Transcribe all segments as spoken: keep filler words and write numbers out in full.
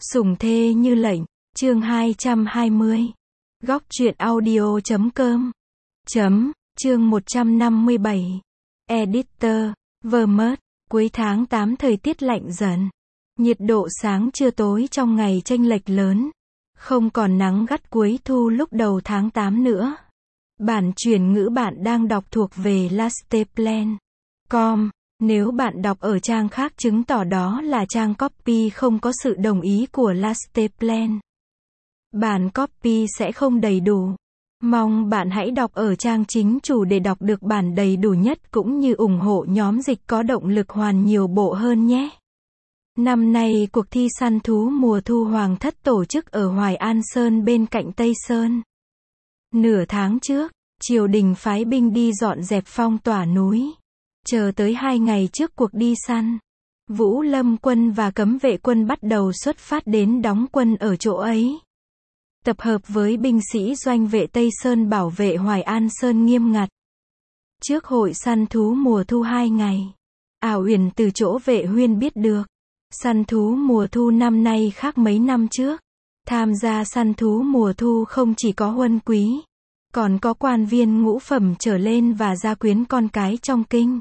Sủng thê như lệnh, chương hai trăm hai mươi. Góc truyện audio chấm com. Chấm, chương một trăm năm mươi bảy. Editor, Vermont, cuối tháng tám thời tiết lạnh dần. Nhiệt độ sáng trưa tối trong ngày chênh lệch lớn. Không còn nắng gắt cuối thu lúc đầu tháng tám nữa. Bản chuyển ngữ bạn đang đọc thuộc về lasteplan chấm com. Nếu bạn đọc ở trang khác chứng tỏ đó là trang copy không có sự đồng ý của lasteplan. Bản copy sẽ không đầy đủ. Mong bạn hãy đọc ở trang chính chủ để đọc được bản đầy đủ nhất cũng như ủng hộ nhóm dịch có động lực hoàn nhiều bộ hơn nhé. Năm nay cuộc thi săn thú mùa thu Hoàng Thất tổ chức ở Hoài An Sơn bên cạnh Tây Sơn. Nửa tháng trước, triều đình phái binh đi dọn dẹp phong tỏa núi. Chờ tới hai ngày trước cuộc đi săn, Vũ Lâm quân và cấm vệ quân bắt đầu xuất phát đến đóng quân ở chỗ ấy. Tập hợp với binh sĩ doanh vệ Tây Sơn bảo vệ Hoài An Sơn nghiêm ngặt. Trước hội săn thú mùa thu hai ngày, Ảo Uyển từ chỗ Vệ Huyên biết được, săn thú mùa thu năm nay khác mấy năm trước. Tham gia săn thú mùa thu không chỉ có huân quý, còn có quan viên ngũ phẩm trở lên và gia quyến con cái trong kinh.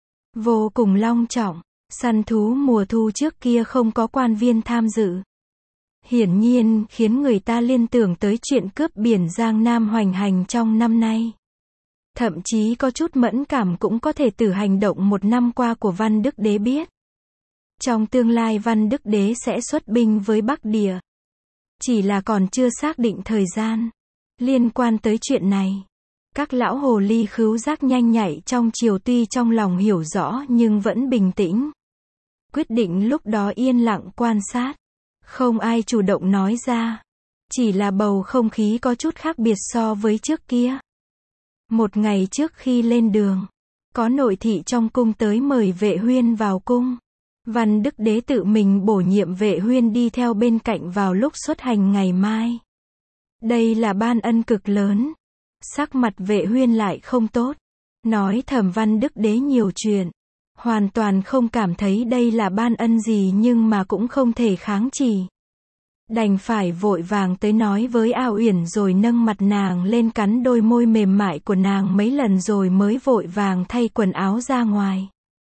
Vô cùng long trọng, săn thú mùa thu trước kia không có quan viên tham dự. Hiển nhiên khiến người ta liên tưởng tới chuyện cướp biển Giang Nam hoành hành trong năm nay. Thậm chí có chút mẫn cảm cũng có thể từ hành động một năm qua của Văn Đức Đế biết. Trong tương lai Văn Đức Đế sẽ xuất binh với Bắc Địa. Chỉ là còn chưa xác định thời gian. Liên quan tới chuyện này, các lão hồ ly khứu giác nhanh nhạy trong triều tuy trong lòng hiểu rõ nhưng vẫn bình tĩnh. Quyết định lúc đó yên lặng quan sát. Không ai chủ động nói ra. Chỉ là bầu không khí có chút khác biệt so với trước kia. Một ngày trước khi lên đường, có nội thị trong cung tới mời Vệ Huyên vào cung. Văn Đức Đế tự mình bổ nhiệm Vệ Huyên đi theo bên cạnh vào lúc xuất hành ngày mai. Đây là ban ân cực lớn. Sắc mặt Vệ Huyên lại không tốt. Nói thầm Văn Đức Đế nhiều chuyện. Hoàn toàn không cảm thấy đây là ban ân gì nhưng mà cũng không thể kháng chỉ. Đành phải vội vàng tới nói với Ảo Uyển rồi nâng mặt nàng lên cắn đôi môi mềm mại của nàng mấy lần rồi mới vội vàng thay quần áo ra ngoài.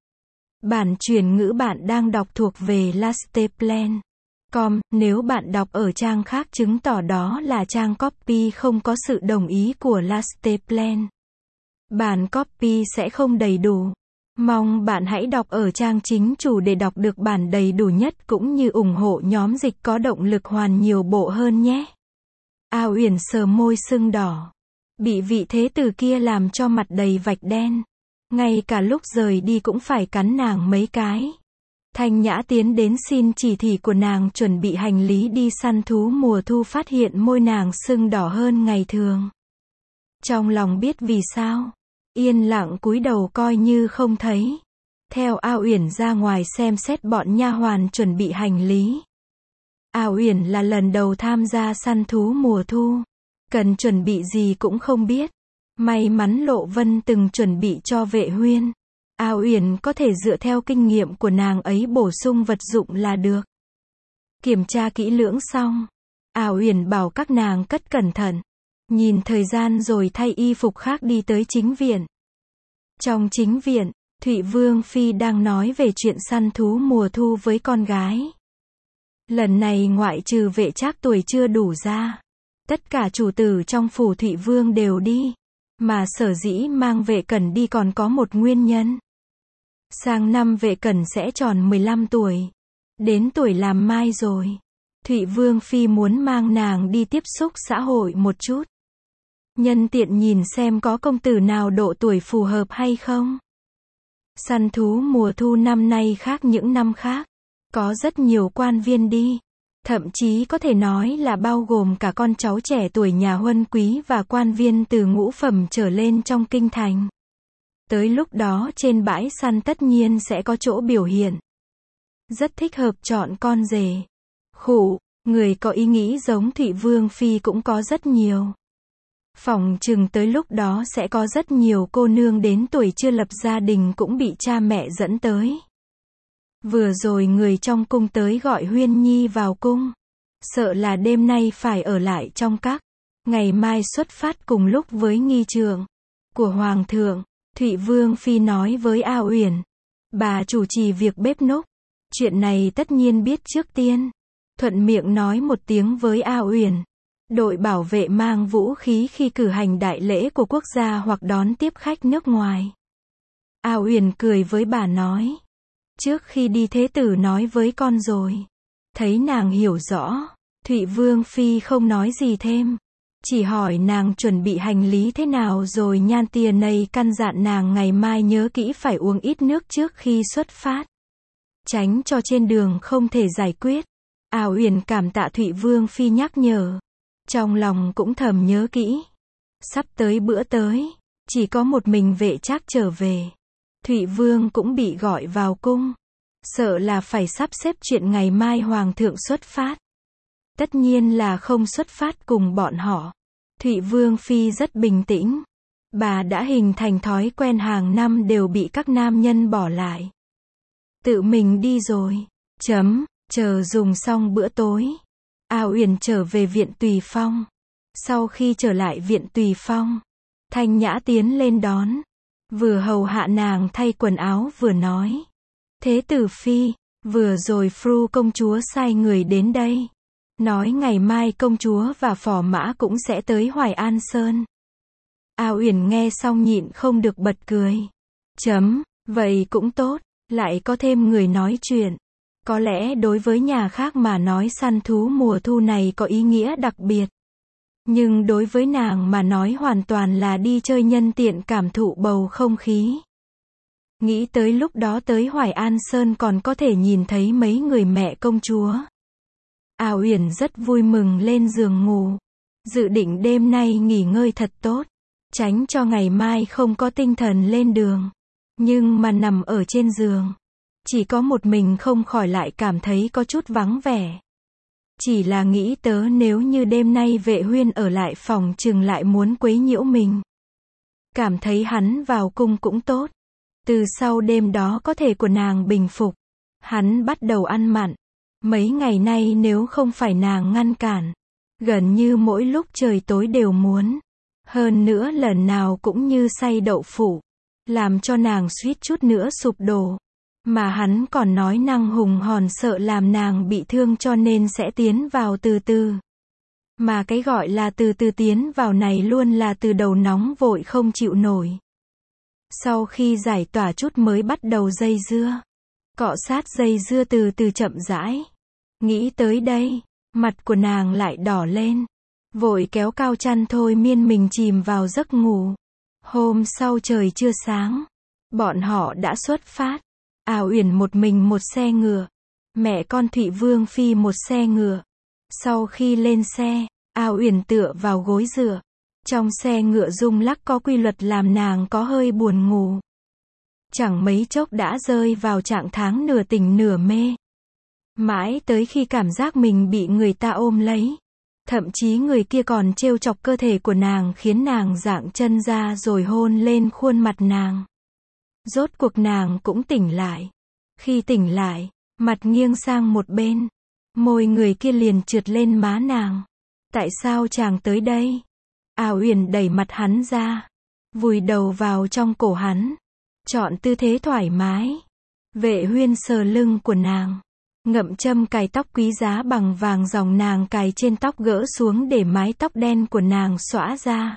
Bản chuyển ngữ bạn đang đọc thuộc về lasteplan chấm com. Nếu bạn đọc ở trang khác chứng tỏ đó là trang copy không có sự đồng ý của lasteplan. Bản copy sẽ không đầy đủ. Mong bạn hãy đọc ở trang chính chủ để đọc được bản đầy đủ nhất cũng như ủng hộ nhóm dịch có động lực hoàn nhiều bộ hơn nhé. Ảo Uyển sờ môi sưng đỏ. Bị vị thế tử kia làm cho mặt đầy vạch đen. Ngay cả lúc rời đi cũng phải cắn nàng mấy cái. Thanh Nhã tiến đến xin chỉ thị của nàng chuẩn bị hành lý đi săn thú mùa thu phát hiện môi nàng sưng đỏ hơn ngày thường. Trong lòng biết vì sao. Yên lặng cúi đầu coi như không thấy. Theo Ảo Uyển ra ngoài xem xét bọn nha hoàn chuẩn bị hành lý. Ảo Uyển là lần đầu tham gia săn thú mùa thu. Cần chuẩn bị gì cũng không biết. May mắn Lộ Vân từng chuẩn bị cho Vệ Huyên. Ảo Uyển có thể dựa theo kinh nghiệm của nàng ấy bổ sung vật dụng là được. Kiểm tra kỹ lưỡng xong, Ảo Uyển bảo các nàng cất cẩn thận. Nhìn thời gian rồi thay y phục khác đi tới chính viện. Trong chính viện, Thụy Vương Phi đang nói về chuyện săn thú mùa thu với con gái. Lần này ngoại trừ Vệ Trác tuổi chưa đủ ra, tất cả chủ tử trong phủ Thụy Vương đều đi. Mà sở dĩ mang Vệ Cẩn đi còn có một nguyên nhân. Sang năm Vệ Cẩn sẽ tròn mười lăm tuổi. Đến tuổi làm mai rồi. Thụy Vương Phi muốn mang nàng đi tiếp xúc xã hội một chút. Nhân tiện nhìn xem có công tử nào độ tuổi phù hợp hay không. Săn thú mùa thu năm nay khác những năm khác. Có rất nhiều quan viên đi. Thậm chí có thể nói là bao gồm cả con cháu trẻ tuổi nhà huân quý và quan viên từ ngũ phẩm trở lên trong kinh thành. Tới lúc đó trên bãi săn tất nhiên sẽ có chỗ biểu hiện. Rất thích hợp chọn con rể. Khụ, người có ý nghĩ giống Thụy Vương Phi cũng có rất nhiều. Phỏng chừng tới lúc đó sẽ có rất nhiều cô nương đến tuổi chưa lập gia đình cũng bị cha mẹ dẫn tới. Vừa rồi người trong cung tới gọi Huyên Nhi vào cung. sợ là đêm nay phải ở lại trong các, ngày mai xuất phát cùng lúc với nghi trượng của Hoàng thượng. Thụy Vương Phi nói với A Uyển, bà chủ trì việc bếp núc, chuyện này tất nhiên biết trước tiên. Thuận miệng nói một tiếng với A Uyển, đội bảo vệ mang vũ khí khi cử hành đại lễ của quốc gia hoặc đón tiếp khách nước ngoài. A Uyển cười với bà nói, trước khi đi thế tử nói với con rồi. Thấy nàng hiểu rõ, Thụy Vương Phi không nói gì thêm, chỉ hỏi nàng chuẩn bị hành lý thế nào rồi nhan tia này căn dặn nàng ngày mai nhớ kỹ phải uống ít nước trước khi xuất phát, tránh cho trên đường không thể giải quyết. A Uyển cảm tạ Thụy Vương Phi nhắc nhở, trong lòng cũng thầm nhớ kỹ. Sắp tới bữa tới, chỉ có một mình Vệ Trác trở về. Thụy Vương cũng bị gọi vào cung, sợ là phải sắp xếp chuyện ngày mai Hoàng thượng xuất phát. Tất nhiên là không xuất phát cùng bọn họ. Thụy Vương Phi rất bình tĩnh. Bà đã hình thành thói quen hàng năm đều bị các nam nhân bỏ lại. Tự mình đi rồi. Chấm, chờ dùng xong bữa tối. A Uyển trở về viện Tùy Phong. Sau khi trở lại viện Tùy Phong, Thanh Nhã tiến lên đón. Vừa hầu hạ nàng thay quần áo vừa nói. Thế tử Phi, vừa rồi Fru công chúa sai người đến đây. Nói ngày mai công chúa và phò mã cũng sẽ tới Hoài An Sơn. A Uyển nghe xong nhịn không được bật cười. Chấm, vậy cũng tốt, lại có thêm người nói chuyện. Có lẽ đối với nhà khác mà nói săn thú mùa thu này có ý nghĩa đặc biệt. Nhưng đối với nàng mà nói hoàn toàn là đi chơi nhân tiện cảm thụ bầu không khí. Nghĩ tới lúc đó tới Hoài An Sơn còn có thể nhìn thấy mấy người mẹ công chúa. A Uyển rất vui mừng lên giường ngủ. Dự định đêm nay nghỉ ngơi thật tốt, tránh cho ngày mai không có tinh thần lên đường. Nhưng mà nằm ở trên giường, chỉ có một mình không khỏi lại cảm thấy có chút vắng vẻ. Chỉ là nghĩ tớ nếu như đêm nay Vệ Huyên ở lại phòng chừng lại muốn quấy nhiễu mình. Cảm thấy hắn vào cung cũng tốt. Từ sau đêm đó có thể của nàng bình phục, hắn bắt đầu ăn mặn. Mấy ngày nay nếu không phải nàng ngăn cản, gần như mỗi lúc trời tối đều muốn. Hơn nữa lần nào cũng như xay đậu phụ, làm cho nàng suýt chút nữa sụp đổ. Mà hắn còn nói năng hùng hồn sợ làm nàng bị thương cho nên sẽ tiến vào từ từ. Mà cái gọi là từ từ tiến vào này luôn là từ đầu nóng vội không chịu nổi. Sau khi giải tỏa chút mới bắt đầu dây dưa. Cọ sát dây dưa từ từ chậm rãi. Nghĩ tới đây, mặt của nàng lại đỏ lên. Vội kéo cao chăn thôi miên mình chìm vào giấc ngủ. Hôm sau trời chưa sáng, bọn họ đã xuất phát. A Uyển một mình một xe ngựa, mẹ con Thụy Vương Phi một xe ngựa. Sau khi lên xe, A Uyển tựa vào gối dựa. Trong xe ngựa rung lắc có quy luật làm nàng có hơi buồn ngủ. Chẳng mấy chốc đã rơi vào trạng thái nửa tỉnh nửa mê. Mãi tới khi cảm giác mình bị người ta ôm lấy. Thậm chí người kia còn trêu chọc cơ thể của nàng khiến nàng dạng chân ra rồi hôn lên khuôn mặt nàng. Rốt cuộc nàng cũng tỉnh lại. Khi tỉnh lại, mặt nghiêng sang một bên. Môi người kia liền trượt lên má nàng. Tại sao chàng tới đây? A Uyển đẩy mặt hắn ra, vùi đầu vào trong cổ hắn, chọn tư thế thoải mái. Vệ Huyên sờ lưng của nàng, ngậm châm cài tóc quý giá bằng vàng dòng nàng cài trên tóc gỡ xuống để mái tóc đen của nàng xõa ra.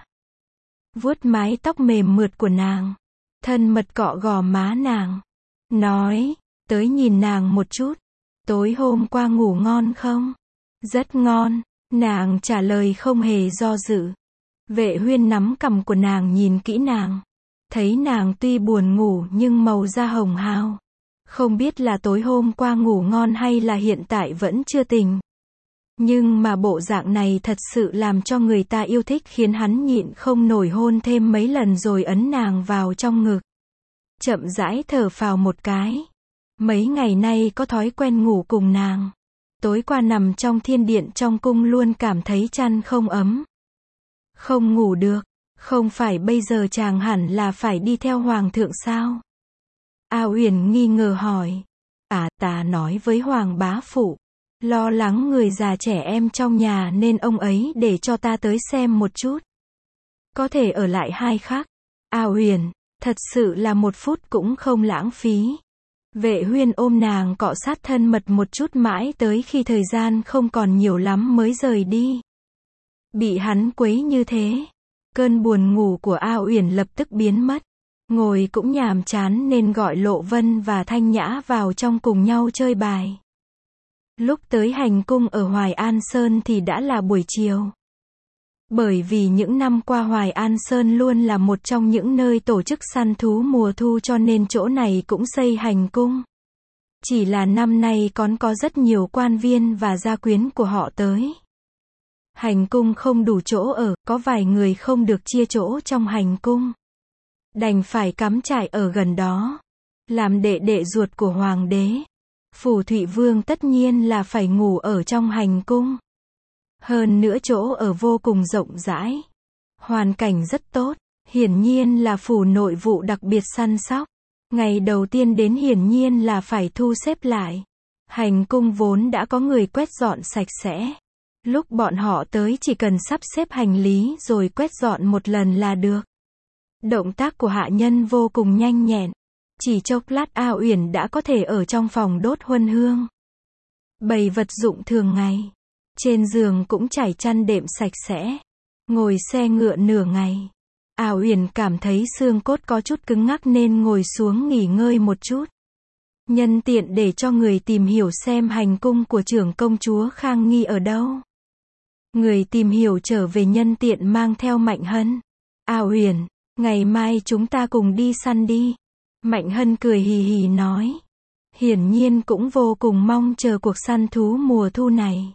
Vuốt mái tóc mềm mượt của nàng, thân mật cọ gò má nàng, nói, tới nhìn nàng một chút, tối hôm qua ngủ ngon không? Rất ngon, nàng trả lời không hề do dự. Vệ Huyên nắm cằm của nàng nhìn kỹ nàng, thấy nàng tuy buồn ngủ nhưng màu da hồng hào. Không biết là tối hôm qua ngủ ngon hay là hiện tại vẫn chưa tỉnh. Nhưng mà bộ dạng này thật sự làm cho người ta yêu thích khiến hắn nhịn không nổi hôn thêm mấy lần rồi ấn nàng vào trong ngực. Chậm rãi thở phào một cái. Mấy ngày nay có thói quen ngủ cùng nàng. Tối qua nằm trong thiên điện trong cung luôn cảm thấy chăn không ấm. Không ngủ được, không phải bây giờ chàng hẳn là phải đi theo hoàng thượng sao? A Uyển nghi ngờ hỏi. À, ta nói với hoàng bá phụ, Lo lắng người già trẻ em trong nhà nên ông ấy để cho ta tới xem một chút. Có thể ở lại hai khắc. A Uyển, thật sự là một phút cũng không lãng phí. Vệ Huyên ôm nàng cọ sát thân mật một chút mãi tới khi thời gian không còn nhiều lắm mới rời đi. Bị hắn quấy như thế, cơn buồn ngủ của A Uyển lập tức biến mất. Ngồi cũng nhàm chán nên gọi Lộ Vân và Thanh Nhã vào trong cùng nhau chơi bài. Lúc tới hành cung ở Hoài An Sơn thì đã là buổi chiều. Bởi vì những năm qua Hoài An Sơn luôn là một trong những nơi tổ chức săn thú mùa thu cho nên chỗ này cũng xây hành cung. Chỉ là năm nay còn có rất nhiều quan viên và gia quyến của họ tới. Hành cung không đủ chỗ ở, có vài người không được chia chỗ trong hành cung. Đành phải cắm trại ở gần đó. Làm đệ đệ ruột của hoàng đế. Phù Thụy Vương tất nhiên là phải ngủ ở trong hành cung. Hơn nữa chỗ ở vô cùng rộng rãi. Hoàn cảnh rất tốt. Hiển nhiên là phủ nội vụ đặc biệt săn sóc. Ngày đầu tiên đến hiển nhiên là phải thu xếp lại. Hành cung vốn đã có người quét dọn sạch sẽ. Lúc bọn họ tới chỉ cần sắp xếp hành lý rồi quét dọn một lần là được. Động tác của hạ nhân vô cùng nhanh nhẹn. Chỉ chốc lát A Uyển đã có thể ở trong phòng đốt huân hương. Bày vật dụng thường ngày. Trên giường cũng trải chăn đệm sạch sẽ. Ngồi xe ngựa nửa ngày. A Uyển cảm thấy xương cốt có chút cứng ngắc nên ngồi xuống nghỉ ngơi một chút. Nhân tiện để cho người tìm hiểu xem hành cung của trưởng công chúa Khang Nghi ở đâu. Người tìm hiểu trở về nhân tiện mang theo Mạnh Hân. A Uyển, ngày mai chúng ta cùng đi săn đi. Mạnh Hân cười hì hì nói. Hiển nhiên cũng vô cùng mong chờ cuộc săn thú mùa thu này.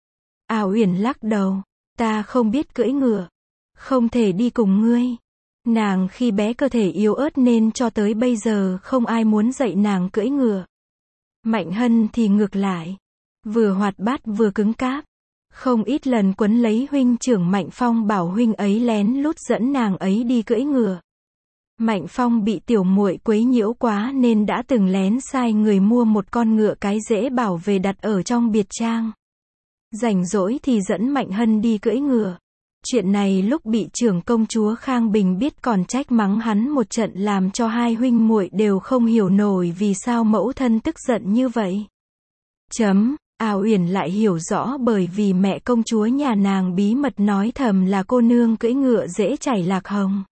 A Uyển lắc đầu. Ta không biết cưỡi ngựa. Không thể đi cùng ngươi. Nàng khi bé cơ thể yếu ớt nên cho tới bây giờ không ai muốn dạy nàng cưỡi ngựa. Mạnh Hân thì ngược lại. Vừa hoạt bát vừa cứng cáp. Không ít lần quấn lấy huynh trưởng Mạnh Phong bảo huynh ấy lén lút dẫn nàng ấy đi cưỡi ngựa. Mạnh Phong bị tiểu muội quấy nhiễu quá nên đã từng lén sai người mua một con ngựa cái dễ bảo về đặt ở trong biệt trang. Rảnh rỗi thì dẫn Mạnh Hân đi cưỡi ngựa. Chuyện này lúc bị trưởng công chúa Khang Bình biết còn trách mắng hắn một trận làm cho hai huynh muội đều không hiểu nổi vì sao mẫu thân tức giận như vậy. Chấm, A Uyển lại hiểu rõ bởi vì mẹ công chúa nhà nàng bí mật nói thầm là cô nương cưỡi ngựa dễ chảy lạc hồng.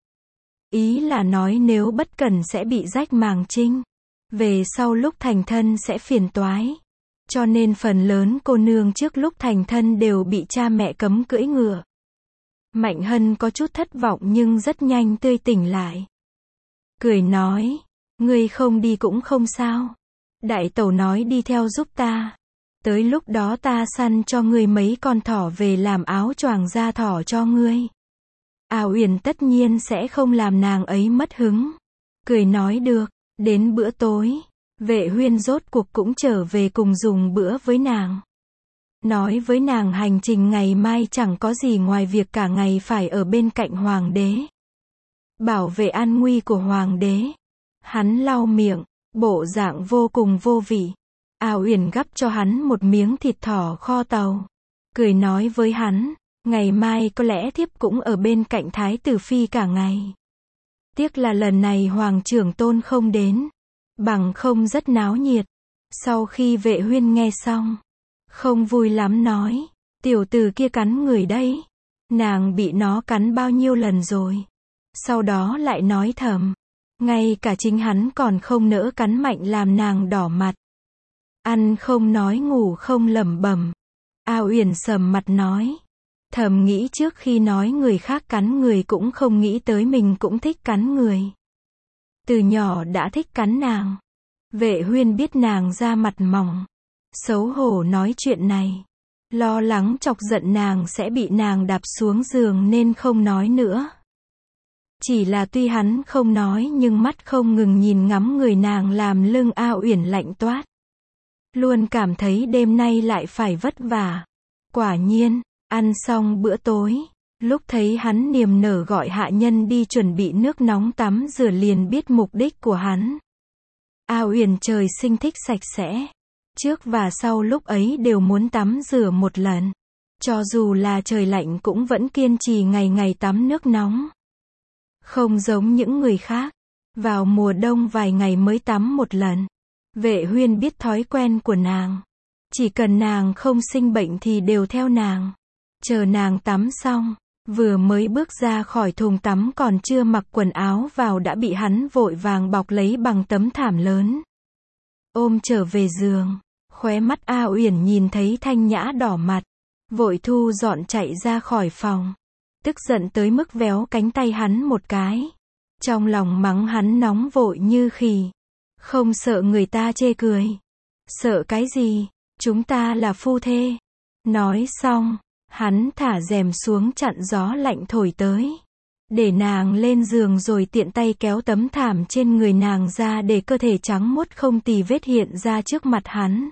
Ý là nói nếu bất cẩn sẽ bị rách màng trinh. Về sau lúc thành thân sẽ phiền toái. Cho nên phần lớn cô nương trước lúc thành thân đều bị cha mẹ cấm cưỡi ngựa. Mạnh Hân có chút thất vọng nhưng rất nhanh tươi tỉnh lại. Cười nói, ngươi không đi cũng không sao. Đại tẩu nói đi theo giúp ta. Tới lúc đó ta săn cho ngươi mấy con thỏ về làm áo choàng da thỏ cho ngươi. A Uyển tất nhiên sẽ không làm nàng ấy mất hứng. Cười nói được, đến bữa tối, Vệ Huyên rốt cuộc cũng trở về cùng dùng bữa với nàng. Nói với nàng hành trình ngày mai chẳng có gì ngoài việc cả ngày phải ở bên cạnh hoàng đế. Bảo vệ an nguy của hoàng đế. Hắn lau miệng, bộ dạng vô cùng vô vị. A Uyển gắp cho hắn một miếng thịt thỏ kho tàu. Cười nói với hắn, ngày mai có lẽ thiếp cũng ở bên cạnh Thái tử Phi cả ngày. Tiếc là lần này Hoàng trưởng tôn không đến. Bằng không rất náo nhiệt. Sau khi Vệ Huyên nghe xong, không vui lắm nói, tiểu tử kia cắn người đấy. Nàng bị nó cắn bao nhiêu lần rồi. Sau đó lại nói thầm, ngay cả chính hắn còn không nỡ cắn mạnh làm nàng đỏ mặt. Ăn không nói ngủ không lẩm bẩm. A Uyển sầm mặt nói, thầm nghĩ trước khi nói người khác cắn người cũng không nghĩ tới mình cũng thích cắn người. Từ nhỏ đã thích cắn nàng. Vệ Huyên biết nàng da mặt mỏng, xấu hổ nói chuyện này, lo lắng chọc giận nàng sẽ bị nàng đạp xuống giường nên không nói nữa. Chỉ là tuy hắn không nói nhưng mắt không ngừng nhìn ngắm người nàng làm lưng A Uyển lạnh toát. Luôn cảm thấy đêm nay lại phải vất vả. Quả nhiên, ăn xong bữa tối, lúc thấy hắn niềm nở gọi hạ nhân đi chuẩn bị nước nóng tắm rửa liền biết mục đích của hắn. A Uyển trời sinh thích sạch sẽ. Trước và sau lúc ấy đều muốn tắm rửa một lần. Cho dù là trời lạnh cũng vẫn kiên trì ngày ngày tắm nước nóng. Không giống những người khác. Vào mùa đông vài ngày mới tắm một lần. Vệ Huyên biết thói quen của nàng. Chỉ cần nàng không sinh bệnh thì đều theo nàng. Chờ nàng tắm xong, vừa mới bước ra khỏi thùng tắm còn chưa mặc quần áo vào đã bị hắn vội vàng bọc lấy bằng tấm thảm lớn. Ôm trở về giường, khóe mắt A Uyển nhìn thấy Thanh Nhã đỏ mặt, vội thu dọn chạy ra khỏi phòng. Tức giận tới mức véo cánh tay hắn một cái. Trong lòng mắng hắn nóng vội như khỉ. Không sợ người ta chê cười. Sợ cái gì? Chúng ta là phu thê. Nói xong, hắn thả rèm xuống chặn gió lạnh thổi tới. Để nàng lên giường rồi tiện tay kéo tấm thảm trên người nàng ra để cơ thể trắng muốt không tì vết hiện ra trước mặt hắn.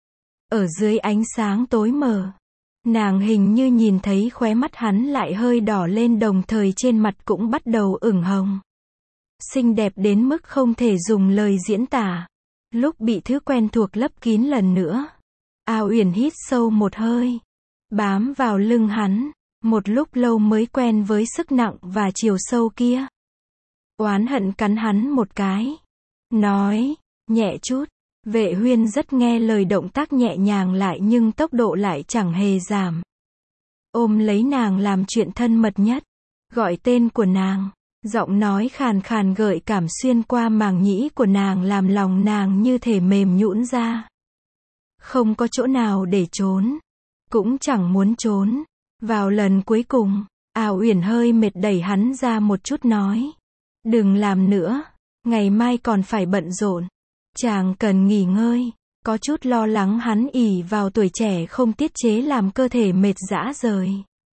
Ở dưới ánh sáng tối mờ, nàng hình như nhìn thấy khóe mắt hắn lại hơi đỏ lên đồng thời trên mặt cũng bắt đầu ửng hồng. Xinh đẹp đến mức không thể dùng lời diễn tả. Lúc bị thứ quen thuộc lấp kín lần nữa, A Uyển hít sâu một hơi, bám vào lưng hắn, một lúc lâu mới quen với sức nặng và chiều sâu kia. Oán hận cắn hắn một cái, nói, nhẹ chút. Vệ Huyên rất nghe lời, động tác nhẹ nhàng lại nhưng tốc độ lại chẳng hề giảm. Ôm lấy nàng làm chuyện thân mật nhất, gọi tên của nàng, giọng nói khàn khàn gợi cảm xuyên qua màng nhĩ của nàng làm lòng nàng như thể mềm nhũn ra. Không có chỗ nào để trốn, cũng chẳng muốn trốn. Vào lần cuối cùng, A Uyển hơi mệt đẩy hắn ra một chút nói, đừng làm nữa, ngày mai còn phải bận rộn. Chàng cần nghỉ ngơi. Có chút lo lắng hắn ỷ vào tuổi trẻ không tiết chế làm cơ thể mệt rã rời.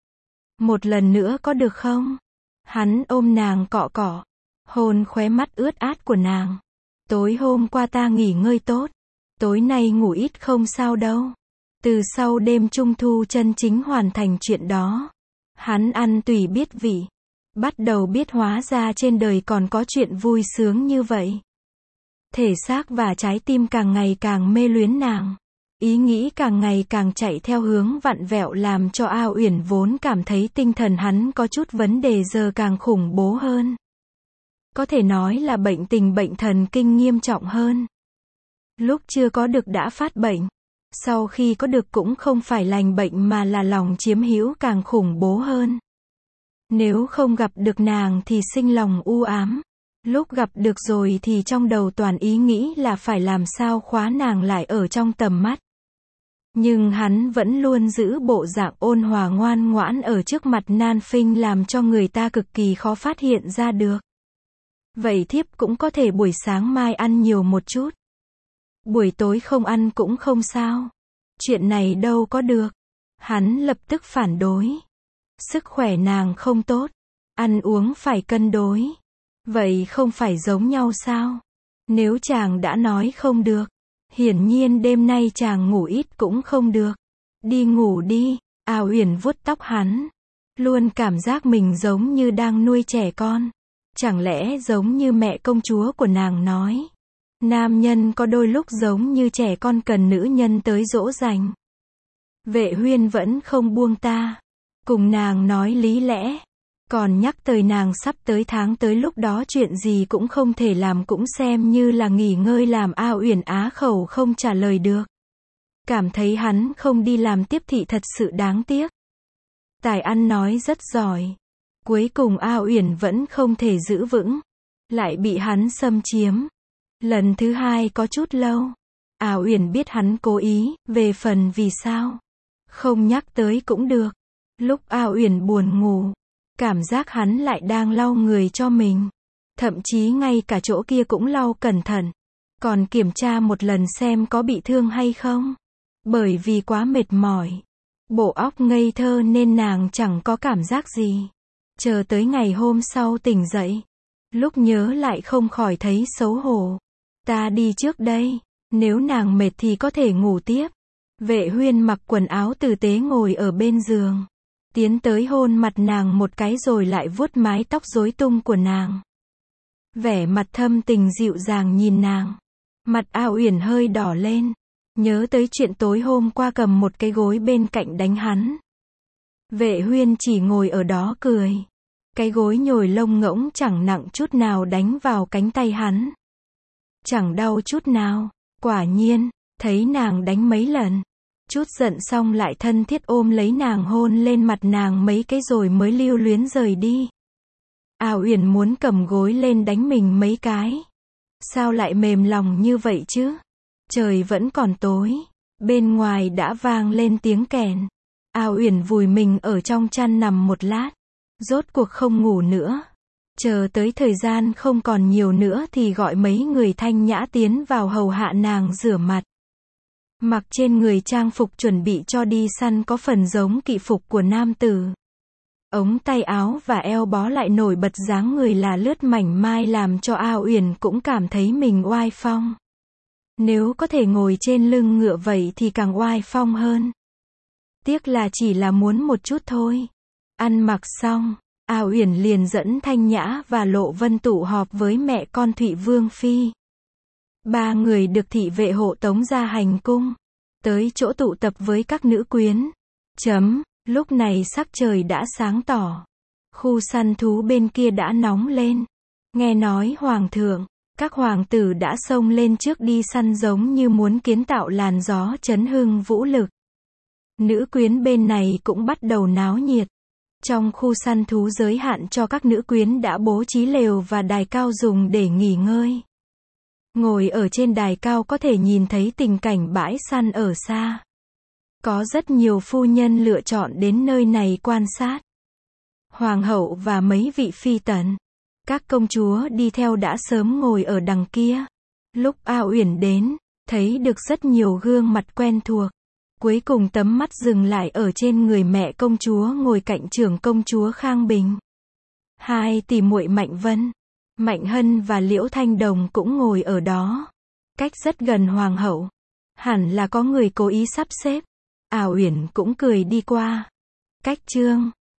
Một lần nữa có được không? Hắn ôm nàng cọ cọ, hôn khóe mắt ướt át của nàng. Tối hôm qua ta nghỉ ngơi tốt, tối nay ngủ ít không sao đâu. Từ sau đêm trung thu chân chính hoàn thành chuyện đó, hắn ăn tùy biết vị, bắt đầu biết hóa ra trên đời còn có chuyện vui sướng như vậy. Thể xác và trái tim càng ngày càng mê luyến nàng. Ý nghĩ càng ngày càng chạy theo hướng vặn vẹo làm cho A Uyển vốn cảm thấy tinh thần hắn có chút vấn đề giờ càng khủng bố hơn. Có thể nói là bệnh tình bệnh thần kinh nghiêm trọng hơn. Lúc chưa có được đã phát bệnh. Sau khi có được cũng không phải lành bệnh mà là lòng chiếm hữu càng khủng bố hơn. Nếu không gặp được nàng thì sinh lòng u ám. Lúc gặp được rồi thì trong đầu toàn ý nghĩ là phải làm sao khóa nàng lại ở trong tầm mắt. Nhưng hắn vẫn luôn giữ bộ dạng ôn hòa ngoan ngoãn ở trước mặt nan phinh làm cho người ta cực kỳ khó phát hiện ra được. Vậy thiếp cũng có thể buổi sáng mai ăn nhiều một chút. Buổi tối không ăn cũng không sao. Chuyện này đâu có được. Hắn lập tức phản đối. Sức khỏe nàng không tốt. Ăn uống phải cân đối. Vậy không phải giống nhau sao? Nếu chàng đã nói không được, hiển nhiên đêm nay chàng ngủ ít cũng không được. Đi ngủ đi. A Uyển vuốt tóc hắn. Luôn cảm giác mình giống như đang nuôi trẻ con. Chẳng lẽ giống như mẹ công chúa của nàng nói. Nam nhân có đôi lúc giống như trẻ con cần nữ nhân tới dỗ dành. Vệ Huyên vẫn không buông ta. Cùng nàng nói lý lẽ. Còn nhắc tới nàng sắp tới tháng tới lúc đó chuyện gì cũng không thể làm cũng xem như là nghỉ ngơi làm A Uyển á khẩu không trả lời được. Cảm thấy hắn không đi làm tiếp thị thật sự đáng tiếc. Tài ăn nói rất giỏi. Cuối cùng A Uyển vẫn không thể giữ vững. Lại bị hắn xâm chiếm. Lần thứ hai có chút lâu. A Uyển biết hắn cố ý, về phần vì sao. Không nhắc tới cũng được. Lúc A Uyển buồn ngủ. Cảm giác hắn lại đang lau người cho mình. Thậm chí ngay cả chỗ kia cũng lau cẩn thận. Còn kiểm tra một lần xem có bị thương hay không. Bởi vì quá mệt mỏi. Bộ óc ngây thơ nên nàng chẳng có cảm giác gì. Chờ tới ngày hôm sau tỉnh dậy. Lúc nhớ lại không khỏi thấy xấu hổ. Ta đi trước đây. Nếu nàng mệt thì có thể ngủ tiếp. Vệ Huyên mặc quần áo tử tế ngồi ở bên giường. Tiến tới hôn mặt nàng một cái rồi lại vuốt mái tóc rối tung của nàng. Vẻ mặt thâm tình dịu dàng nhìn nàng. Mặt A Uyển hơi đỏ lên. Nhớ tới chuyện tối hôm qua cầm một cái gối bên cạnh đánh hắn. Vệ Huyên chỉ ngồi ở đó cười. Cái gối nhồi lông ngỗng chẳng nặng chút nào đánh vào cánh tay hắn. Chẳng đau chút nào. Quả nhiên, thấy nàng đánh mấy lần. Chút giận xong lại thân thiết ôm lấy nàng hôn lên mặt nàng mấy cái rồi mới lưu luyến rời đi. A Uyển muốn cầm gối lên đánh mình mấy cái. Sao lại mềm lòng như vậy chứ? Trời vẫn còn tối. Bên ngoài đã vang lên tiếng kèn. A Uyển vùi mình ở trong chăn nằm một lát. Rốt cuộc không ngủ nữa. Chờ tới thời gian không còn nhiều nữa thì gọi mấy người thanh nhã tiến vào hầu hạ nàng rửa mặt. Mặc trên người trang phục chuẩn bị cho đi săn có phần giống kỵ phục của nam tử. Ống tay áo và eo bó lại nổi bật dáng người là lướt mảnh mai làm cho A Uyển cũng cảm thấy mình oai phong. Nếu có thể ngồi trên lưng ngựa vậy thì càng oai phong hơn. Tiếc là chỉ là muốn một chút thôi. Ăn mặc xong, A Uyển liền dẫn Thanh Nhã và Lộ Vân tụ họp với mẹ con Thụy Vương Phi. Ba người được thị vệ hộ tống ra hành cung, tới chỗ tụ tập với các nữ quyến. Chấm, lúc này sắc trời đã sáng tỏ. Khu săn thú bên kia đã nóng lên. Nghe nói hoàng thượng, các hoàng tử đã xông lên trước đi săn giống như muốn kiến tạo làn gió chấn hưng vũ lực. Nữ quyến bên này cũng bắt đầu náo nhiệt. Trong khu săn thú giới hạn cho các nữ quyến đã bố trí lều và đài cao dùng để nghỉ ngơi. Ngồi ở trên đài cao có thể nhìn thấy tình cảnh bãi săn ở xa. Có rất nhiều phu nhân lựa chọn đến nơi này quan sát. Hoàng hậu và mấy vị phi tần, các công chúa đi theo đã sớm ngồi ở đằng kia. Lúc A Uyển đến, thấy được rất nhiều gương mặt quen thuộc. Cuối cùng tấm mắt dừng lại ở trên người mẹ công chúa ngồi cạnh trưởng công chúa Khang Bình. Hai tỷ muội Mạnh Vân, Mạnh Hân và Liễu Thanh Đồng cũng ngồi ở đó. Cách rất gần hoàng hậu. Hẳn là có người cố ý sắp xếp. A Uyển cũng cười đi qua. Cách trương.